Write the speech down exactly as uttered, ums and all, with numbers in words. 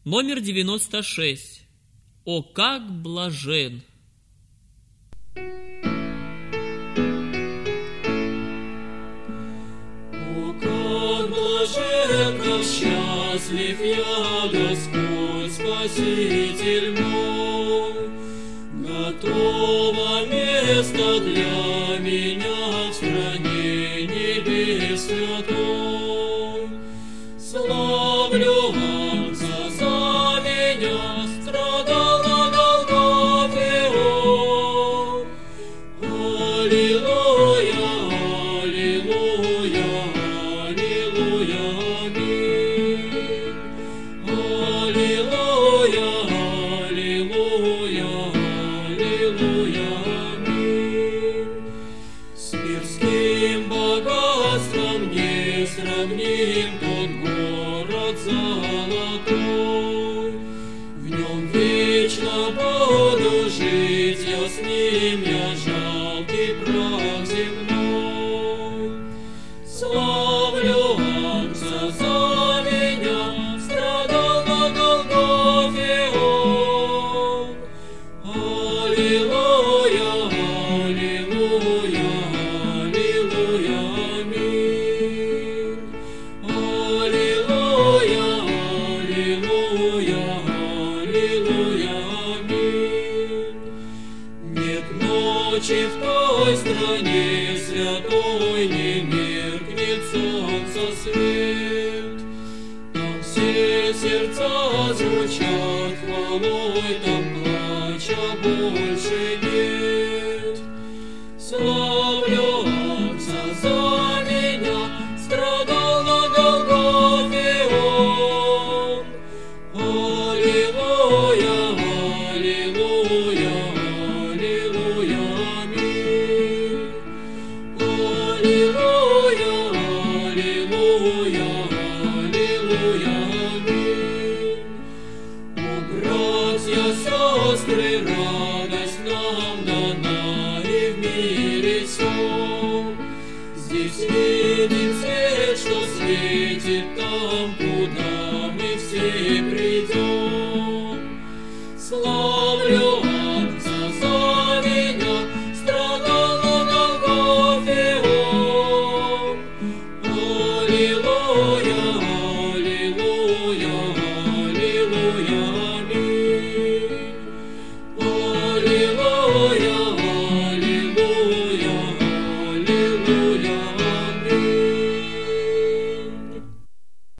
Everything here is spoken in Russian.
Номер девяносто шесть. О, как блажен! О, как блажен, как счастлив я, Господь, Спаситель мой! Готово место для меня в стране небес святой. Славлю Отца за меня, страдал на Голгофе Он. Аллилуйя, аллилуйя, аллилуйя, аминь. Аллилуйя, аллилуйя, аллилуйя, аминь. С мирским богатством не сравним тот город золотой. В нем вечно буду жить, я с ним, я жалкий прах земной. Славлю Отца за меня, страдал на Голгофе Он. Аллилуйя, аллилуйя, аллилуйя, аминь. Аллилуйя, аллилуйя, аллилуйя, аминь. Нет ночи в той стране святой, не меркнет солнца свет. Там все сердца звучат хвалой, там плача больше нет. Славлю Отца за меня, страдал на Голгофе Он. Аллилуйя, аллилуйя, аллилуйя, аминь. Аллилуйя, аллилуйя, аллилуйя, аминь. О, братья, сестры, радость нам дана и в мире всем. Здесь видим свет, что светит там, куда мы все придем. Слава